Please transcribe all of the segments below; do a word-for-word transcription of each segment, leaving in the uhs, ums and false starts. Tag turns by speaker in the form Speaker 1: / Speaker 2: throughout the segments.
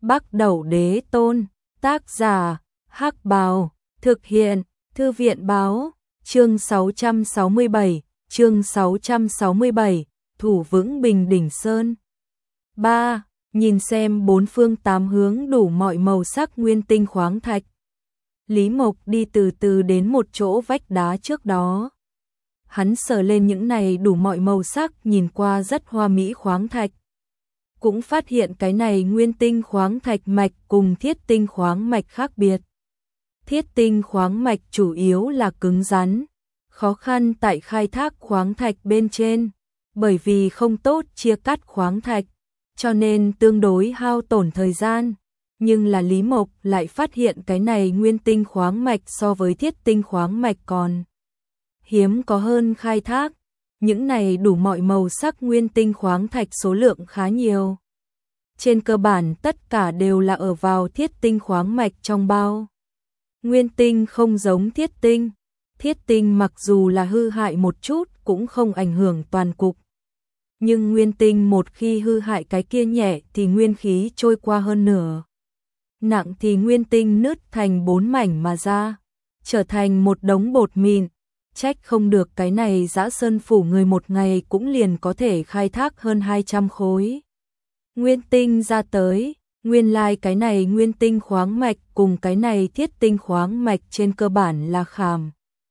Speaker 1: Bắc Đẩu Đế Tôn, tác giả, Hắc Bào, thực hiện, Thư viện Báo, chương sáu trăm sáu mươi bảy, chương sáu trăm sáu mươi bảy, thủ vững Bình Đỉnh Sơn. ba. Nhìn xem bốn phương tám hướng đủ mọi màu sắc nguyên tinh khoáng thạch. Lý Mộc đi từ từ đến một chỗ vách đá trước đó. Hắn sờ lên những này đủ mọi màu sắc nhìn qua rất hoa mỹ khoáng thạch. Cũng phát hiện cái này nguyên tinh khoáng thạch mạch cùng thiết tinh khoáng mạch khác biệt. Thiết tinh khoáng mạch chủ yếu là cứng rắn, khó khăn tại khai thác khoáng thạch bên trên, bởi vì không tốt chia cắt khoáng thạch, cho nên tương đối hao tổn thời gian. Nhưng là Lý Mộc lại phát hiện cái này nguyên tinh khoáng mạch so với thiết tinh khoáng mạch còn hiếm có hơn khai thác. Những này đủ mọi màu sắc nguyên tinh khoáng thạch số lượng khá nhiều. Trên cơ bản tất cả đều là ở vào thiết tinh khoáng mạch trong bao. Nguyên tinh không giống thiết tinh. Thiết tinh mặc dù là hư hại một chút cũng không ảnh hưởng toàn cục. Nhưng nguyên tinh một khi hư hại cái kia nhẹ thì nguyên khí trôi qua hơn nửa. Nặng thì nguyên tinh nứt thành bốn mảnh mà ra, trở thành một đống bột mịn. Trách không được cái này Dã Sơn phủ người một ngày cũng liền có thể khai thác hơn hai trăm khối nguyên tinh ra tới. Nguyên lai like cái này nguyên tinh khoáng mạch cùng cái này thiết tinh khoáng mạch trên cơ bản là khảm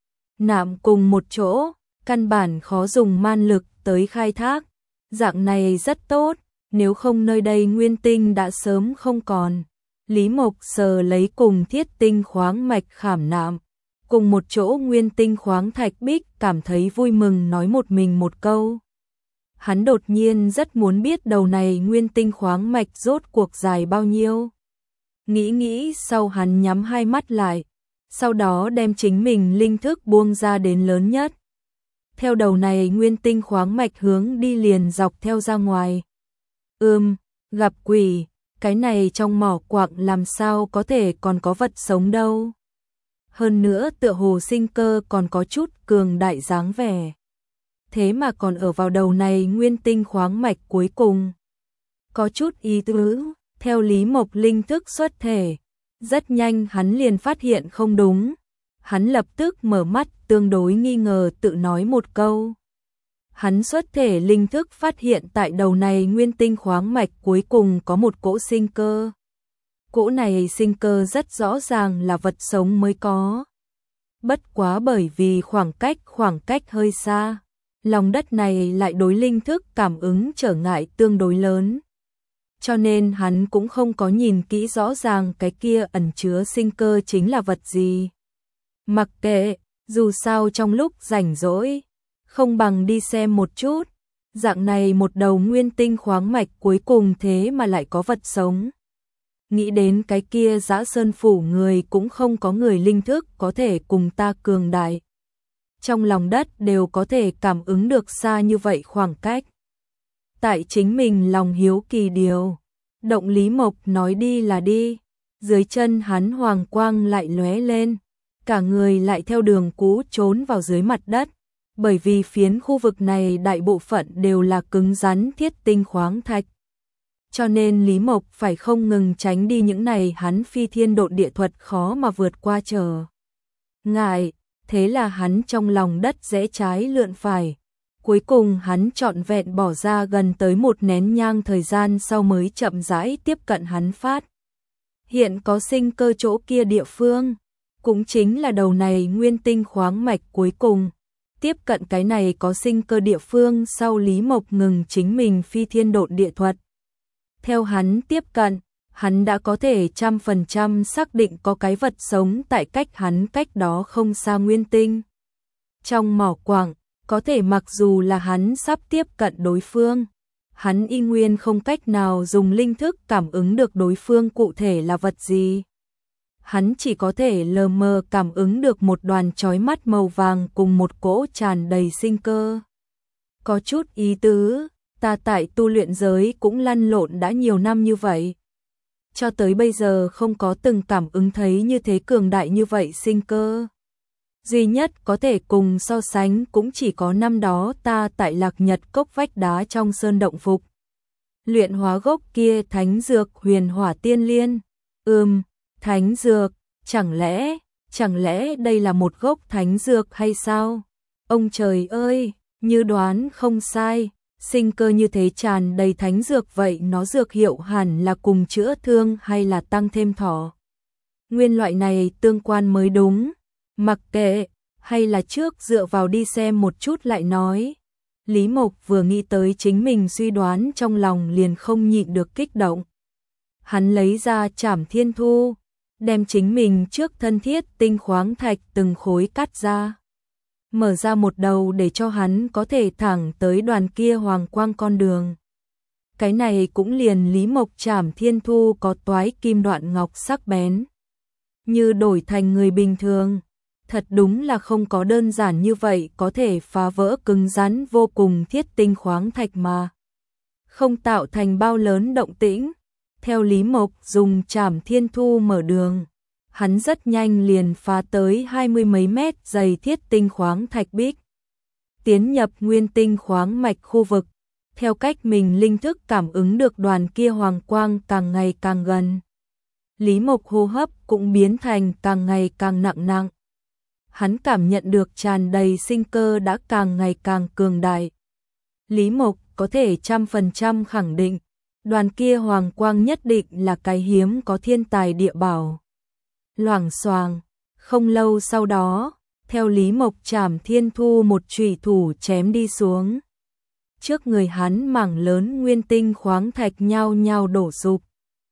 Speaker 1: nạm cùng một chỗ, căn bản khó dùng man lực tới khai thác. Dạng này rất tốt, nếu không nơi đây nguyên tinh đã sớm không còn. Lý Mộc sờ lấy cùng thiết tinh khoáng mạch khảm nạm cùng một chỗ nguyên tinh khoáng thạch bích, cảm thấy vui mừng nói một mình một câu. Hắn đột nhiên rất muốn biết đầu này nguyên tinh khoáng mạch rốt cuộc dài bao nhiêu. Nghĩ nghĩ sau hắn nhắm hai mắt lại, sau đó đem chính mình linh thức buông ra đến lớn nhất. Theo đầu này nguyên tinh khoáng mạch hướng đi liền dọc theo ra ngoài. Ưm, gặp quỷ, cái này trong mỏ quặng làm sao có thể còn có vật sống đâu. Hơn nữa tựa hồ sinh cơ còn có chút cường đại dáng vẻ. Thế mà còn ở vào đầu này nguyên tinh khoáng mạch cuối cùng. Có chút ý tứ, theo Lý Mộc linh thức xuất thể. Rất nhanh hắn liền phát hiện không đúng. Hắn lập tức mở mắt tương đối nghi ngờ tự nói một câu. Hắn xuất thể linh thức phát hiện tại đầu này nguyên tinh khoáng mạch cuối cùng có một cỗ sinh cơ. Cỗ này sinh cơ rất rõ ràng là vật sống mới có. Bất quá bởi vì khoảng cách khoảng cách hơi xa, lòng đất này lại đối linh thức cảm ứng trở ngại tương đối lớn. Cho nên hắn cũng không có nhìn kỹ rõ ràng cái kia ẩn chứa sinh cơ chính là vật gì. Mặc kệ, dù sao trong lúc rảnh rỗi, không bằng đi xem một chút. Dạng này một đầu nguyên tinh khoáng mạch cuối cùng thế mà lại có vật sống. Nghĩ đến cái kia Dã Sơn phủ người cũng không có người linh thức có thể cùng ta cường đại. Trong lòng đất đều có thể cảm ứng được xa như vậy khoảng cách. Tại chính mình lòng hiếu kỳ điều. Động Lý Mộc nói đi là đi. Dưới chân hắn hoàng quang lại lóe lên. Cả người lại theo đường cũ trốn vào dưới mặt đất. Bởi vì phiến khu vực này đại bộ phận đều là cứng rắn thiết tinh khoáng thạch. Cho nên Lý Mộc phải không ngừng tránh đi những này hắn phi thiên độn địa thuật khó mà vượt qua trở ngại. Thế là hắn trong lòng đất rẽ trái lượn phải. Cuối cùng hắn trọn vẹn bỏ ra gần tới một nén nhang thời gian sau mới chậm rãi tiếp cận hắn phát. Hiện có sinh cơ chỗ kia địa phương, cũng chính là đầu này nguyên tinh khoáng mạch cuối cùng. Tiếp cận cái này có sinh cơ địa phương sau Lý Mộc ngừng chính mình phi thiên độn địa thuật. Theo hắn tiếp cận, hắn đã có thể trăm phần trăm xác định có cái vật sống tại cách hắn cách đó không xa nguyên tinh. Trong mỏ quặng, có thể mặc dù là hắn sắp tiếp cận đối phương, hắn y nguyên không cách nào dùng linh thức cảm ứng được đối phương cụ thể là vật gì. Hắn chỉ có thể lờ mờ cảm ứng được một đoàn chói mắt màu vàng cùng một cỗ tràn đầy sinh cơ. Có chút ý tứ, ta tại tu luyện giới cũng lăn lộn đã nhiều năm như vậy. Cho tới bây giờ không có từng cảm ứng thấy như thế cường đại như vậy sinh cơ. Duy nhất có thể cùng so sánh cũng chỉ có năm đó ta tại Lạc Nhật cốc vách đá trong sơn động phục. Luyện hóa gốc kia thánh dược huyền hỏa tiên liên. Ừm, thánh dược, chẳng lẽ, chẳng lẽ đây là một gốc thánh dược hay sao? Ông trời ơi, như đoán không sai, sinh cơ như thế tràn đầy thánh dược vậy nó dược hiệu hẳn là cùng chữa thương hay là tăng thêm thọ. Nguyên loại này tương quan mới đúng, mặc kệ, hay là trước dựa vào đi xem một chút lại nói. Lý Mộc vừa nghĩ tới chính mình suy đoán trong lòng liền không nhịn được kích động. Hắn lấy ra Trảm Thiên Thu, đem chính mình trước thân thiết tinh khoáng thạch từng khối cắt ra. Mở ra một đầu để cho hắn có thể thẳng tới đoàn kia hoàng quang con đường. Cái này cũng liền Lý Mộc Trảm Thiên Thu có toái kim đoạn ngọc sắc bén. Như đổi thành người bình thường, thật đúng là không có đơn giản như vậy có thể phá vỡ cứng rắn vô cùng thiết tinh khoáng thạch mà. Không tạo thành bao lớn động tĩnh, theo Lý Mộc dùng Trảm Thiên Thu mở đường. Hắn rất nhanh liền phá tới hai mươi mấy mét dày thiết tinh khoáng thạch bích. Tiến nhập nguyên tinh khoáng mạch khu vực, theo cách mình linh thức cảm ứng được đoàn kia hoàng quang càng ngày càng gần. Lý Mộc hô hấp cũng biến thành càng ngày càng nặng nặng. Hắn cảm nhận được tràn đầy sinh cơ đã càng ngày càng cường đại. Lý Mộc có thể trăm phần trăm khẳng định, đoàn kia hoàng quang nhất định là cái hiếm có thiên tài địa bảo. Loảng xoàng, không lâu sau đó, theo Lý Mộc Trảm Thiên Thu một chủy thủ chém đi xuống. Trước người hắn mảng lớn nguyên tinh khoáng thạch nhao nhao đổ sụp.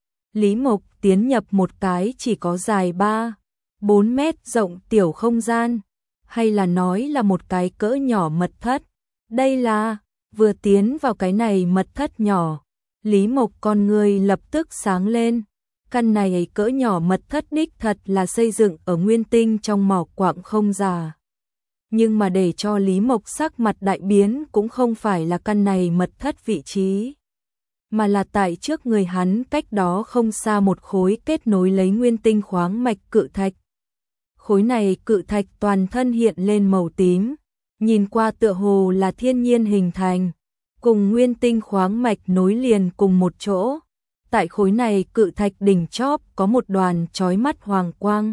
Speaker 1: Lý Mộc tiến nhập một cái chỉ có dài ba, bốn mét rộng tiểu không gian, hay là nói là một cái cỡ nhỏ mật thất. Đây là, vừa tiến vào cái này mật thất nhỏ, Lý Mộc con người lập tức sáng lên. Căn này cỡ nhỏ mật thất đích thật là xây dựng ở nguyên tinh trong mỏ quặng không già. Nhưng mà để cho Lý Mộc sắc mặt đại biến cũng không phải là căn này mật thất vị trí, mà là tại trước người hắn cách đó không xa một khối kết nối lấy nguyên tinh khoáng mạch cự thạch. Khối này cự thạch toàn thân hiện lên màu tím, nhìn qua tựa hồ là thiên nhiên hình thành, cùng nguyên tinh khoáng mạch nối liền cùng một chỗ. Tại khối này cự thạch đỉnh chóp có một đoàn chói mắt hoàng quang.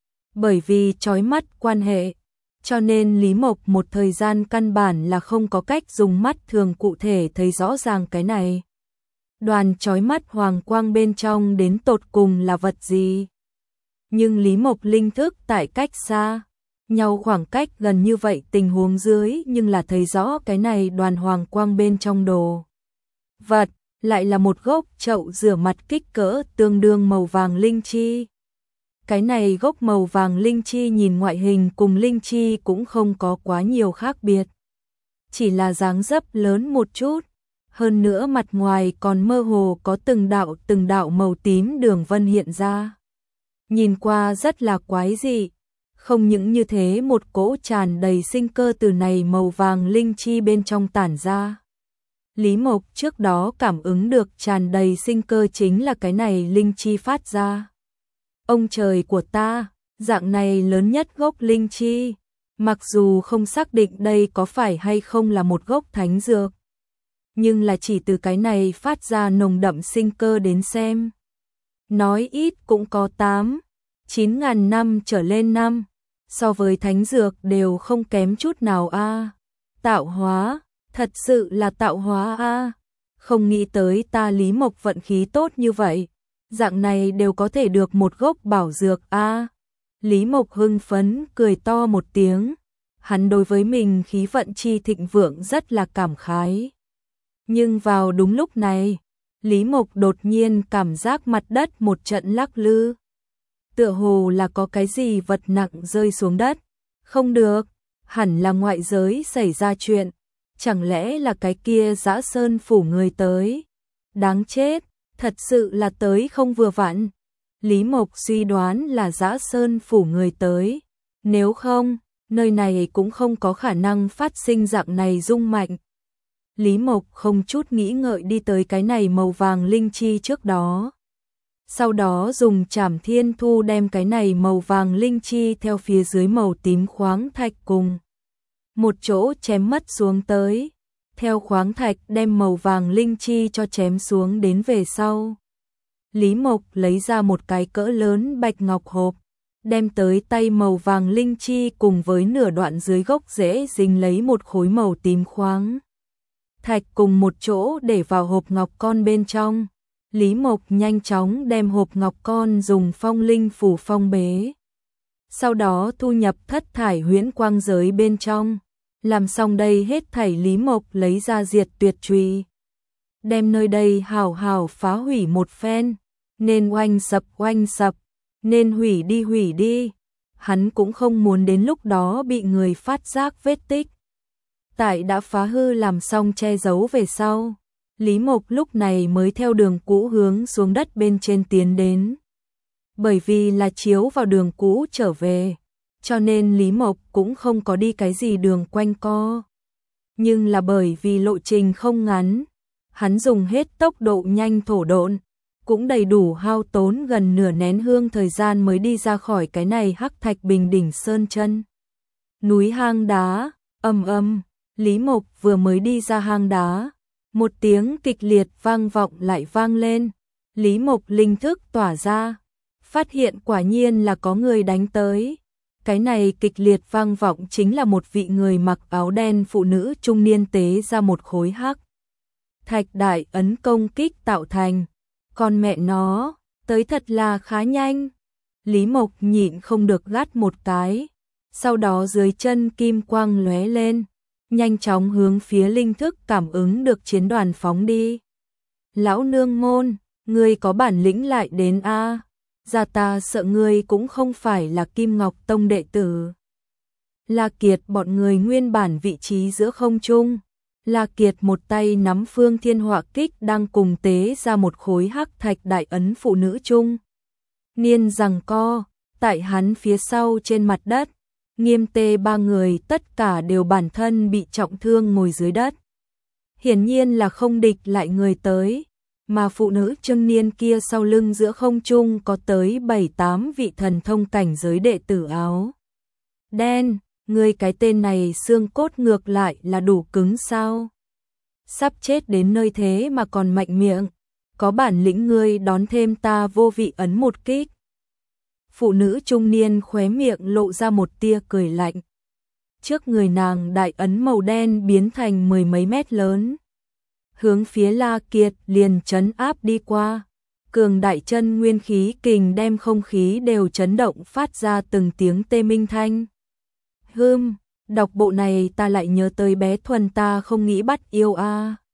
Speaker 1: Bởi vì chói mắt quan hệ, cho nên Lý Mộc một thời gian căn bản là không có cách dùng mắt thường cụ thể thấy rõ ràng cái này. Đoàn chói mắt hoàng quang bên trong đến tột cùng là vật gì? Nhưng Lý Mộc linh thức tại cách xa, nhau khoảng cách gần như vậy tình huống dưới nhưng là thấy rõ cái này đoàn hoàng quang bên trong đồ vật. Lại là một gốc chậu rửa mặt kích cỡ tương đương màu vàng linh chi. Cái này gốc màu vàng linh chi nhìn ngoại hình cùng linh chi cũng không có quá nhiều khác biệt. Chỉ là dáng dấp lớn một chút, hơn nữa mặt ngoài còn mơ hồ có từng đạo từng đạo màu tím đường vân hiện ra. Nhìn qua rất là quái dị, không những như thế một cỗ tràn đầy sinh cơ từ này màu vàng linh chi bên trong tản ra. Lý Mộc trước đó cảm ứng được tràn đầy sinh cơ chính là cái này linh chi phát ra. Ông trời của ta, dạng này lớn nhất gốc linh chi, mặc dù không xác định đây có phải hay không là một gốc thánh dược, nhưng là chỉ từ cái này phát ra nồng đậm sinh cơ đến xem. Nói ít cũng có tám, chín ngàn năm trở lên năm, so với thánh dược đều không kém chút nào a. Tạo hóa, thật sự là tạo hóa a. Không nghĩ tới ta Lý Mộc vận khí tốt như vậy, dạng này đều có thể được một gốc bảo dược a. Lý Mộc hưng phấn cười to một tiếng, hắn đối với mình khí vận chi thịnh vượng rất là cảm khái. Nhưng vào đúng lúc này, Lý Mộc đột nhiên cảm giác mặt đất một trận lắc lư. Tựa hồ là có cái gì vật nặng rơi xuống đất. Không được, hẳn là ngoại giới xảy ra chuyện. Chẳng lẽ là cái kia Dã Sơn phủ người tới? Đáng chết, thật sự là tới không vừa vặn. Lý Mộc suy đoán là Dã Sơn phủ người tới. Nếu không, nơi này cũng không có khả năng phát sinh dạng này rung mạnh. Lý Mộc không chút nghĩ ngợi đi tới cái này màu vàng linh chi trước đó. Sau đó dùng Trảm Thiên Thu đem cái này màu vàng linh chi theo phía dưới màu tím khoáng thạch cùng một chỗ chém mất xuống tới. theo khoáng thạch đem màu vàng linh chi cho chém xuống đến về sau. Lý Mộc lấy ra một cái cỡ lớn bạch ngọc hộp, đem tới tay màu vàng linh chi cùng với nửa đoạn dưới gốc rễ dính lấy một khối màu tím khoáng thạch cùng một chỗ để vào hộp ngọc con bên trong. Lý Mộc nhanh chóng đem hộp ngọc con dùng phong linh phủ phong bế. Sau đó thu nhập thất thải huyễn quang giới bên trong. Làm xong đây hết thảy Lý Mộc lấy ra diệt tuyệt chùy. Đem nơi đây hào hào phá hủy một phen. Nên oanh sập oanh sập. Nên hủy đi hủy đi. Hắn cũng không muốn đến lúc đó bị người phát giác vết tích. Tại đã phá hư làm xong che giấu về sau. Lý Mộc lúc này mới theo đường cũ hướng xuống đất bên trên tiến đến. Bởi vì là chiếu vào đường cũ trở về, cho nên Lý Mộc cũng không có đi cái gì đường quanh co. Nhưng là bởi vì lộ trình không ngắn, hắn dùng hết tốc độ nhanh thổ độn, cũng đầy đủ hao tốn gần nửa nén hương thời gian mới đi ra khỏi cái này hắc thạch bình đỉnh sơn chân. Núi hang đá, ầm ầm, Lý Mộc vừa mới đi ra hang đá, một tiếng kịch liệt vang vọng lại vang lên. Lý Mộc linh thức tỏa ra, phát hiện quả nhiên là có người đánh tới. Cái này kịch liệt vang vọng chính là một vị người mặc áo đen phụ nữ trung niên tế ra một khối hắc thạch đại ấn công kích tạo thành. Con mẹ nó, tới thật là khá nhanh. Lý Mộc nhịn không được gắt một cái, sau đó dưới chân kim quang lóe lên, nhanh chóng hướng phía linh thức cảm ứng được chiến đoàn phóng đi. Lão nương môn, ngươi có bản lĩnh lại đến a. Gia ta sợ ngươi cũng không phải là Kim Ngọc Tông đệ tử. La Kiệt bọn người nguyên bản vị trí giữa không trung. La Kiệt một tay nắm Phương Thiên Họa Kích đang cùng tế ra một khối hắc thạch đại ấn phụ nữ trung niên giằng co, tại hắn phía sau trên mặt đất, Nghiêm Tê ba người tất cả đều bản thân bị trọng thương ngồi dưới đất. Hiển nhiên là không địch lại người tới, mà phụ nữ trung niên kia sau lưng giữa không trung có tới bảy tám vị thần thông cảnh giới đệ tử áo đen. Ngươi cái tên này xương cốt ngược lại là đủ cứng sao? Sắp chết đến nơi thế mà còn mạnh miệng, có bản lĩnh ngươi đón thêm ta vô vị ấn một kích. Phụ nữ trung niên khóe miệng lộ ra một tia cười lạnh. Trước người nàng đại ấn màu đen biến thành mười mấy mét lớn, hướng phía La Kiệt liền trấn áp đi qua. Cường đại chân nguyên khí kình đem không khí đều chấn động phát ra từng tiếng tê minh thanh. Hừm, đọc bộ này ta lại nhớ tới bé Thuần ta không nghĩ bắt yêu a.